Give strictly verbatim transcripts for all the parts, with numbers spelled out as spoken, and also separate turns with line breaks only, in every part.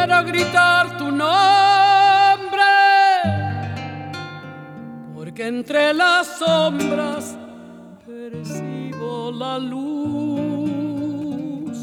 quiero gritar tu nombre, porque entre las sombras percibo la luz.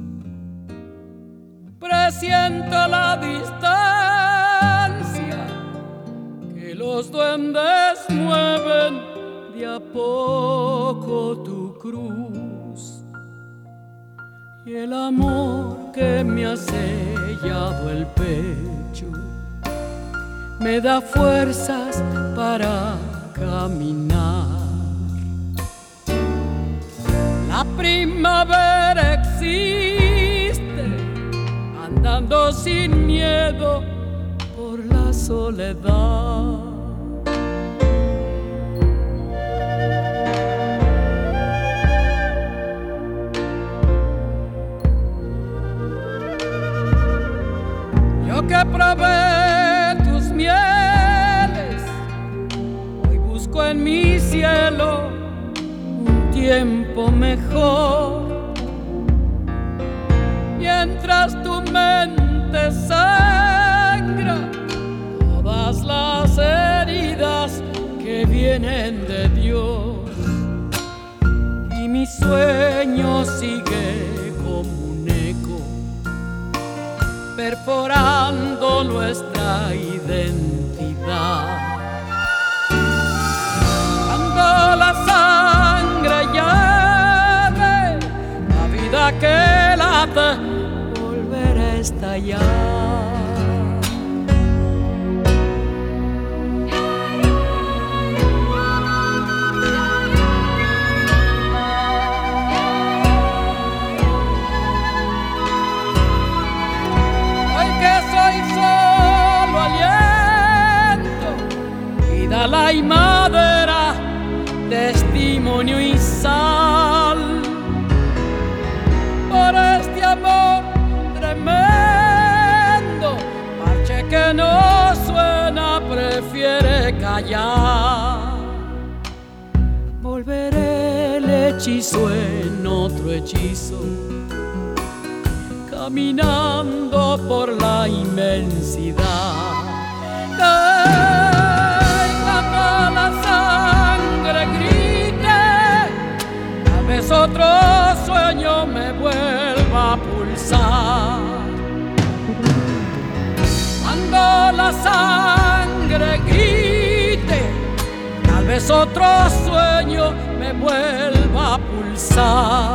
Presiento la distancia que los duendes mueven de a poco tu cruz. Y el amor que me ha sellado el pecho me da fuerzas para caminar. La primavera existe, andando sin miedo por la soledad. Yo que probé tus mieles, hoy busco en mi cielo un tiempo mejor. Mientras tu mente sangra todas las heridas que vienen de Dios, y mi sueño sigue como un eco perforando nuestra identidad. Cuando la sangre llame, la vida que late volverá a estallar. La y madera, testimonio y sal, por este amor tremendo, parche que no suena prefiere callar. Volveré el hechizo en otro hechizo, caminando por la inmensidad. La sangre grite, tal vez otro sueño me vuelva a pulsar. Cuando la sangre grite, tal vez otro sueño me vuelva a pulsar.